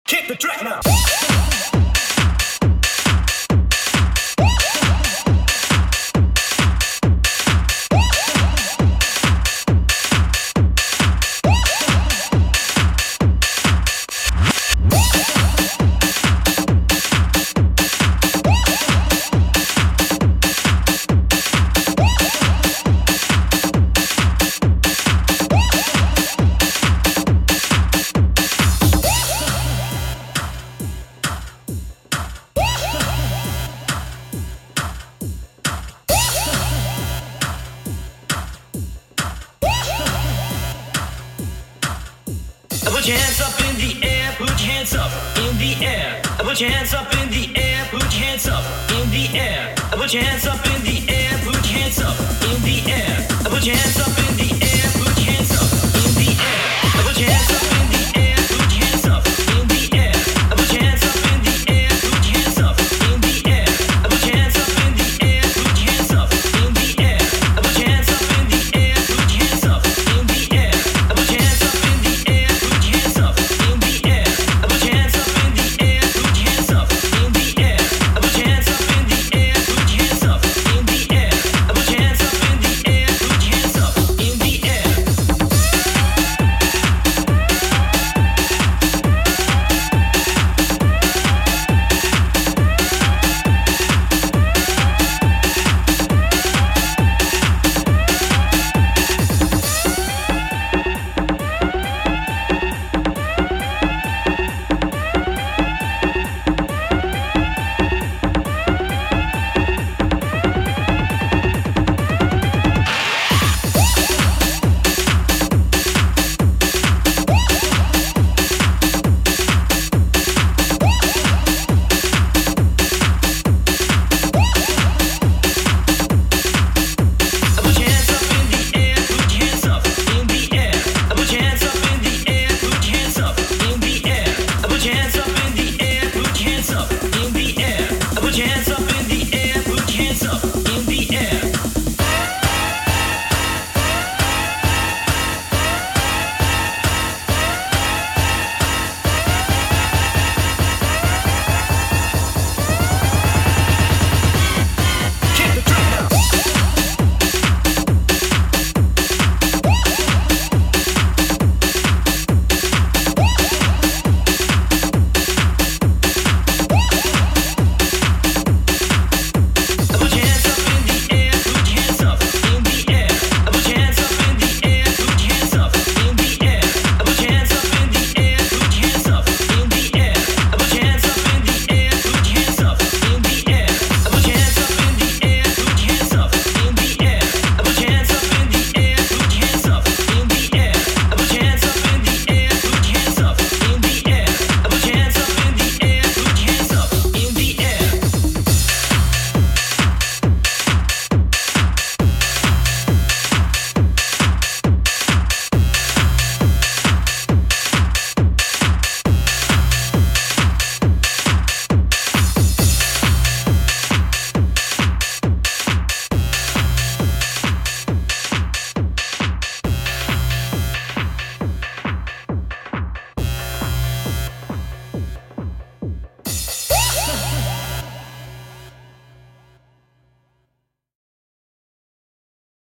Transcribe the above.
Kick the track now. Put your hands up in the air, put your hands up in the air. Put your hands up in the air, put your hands up in the air. Put your hands up in the air, put your hands up in the air. Put your hands up in the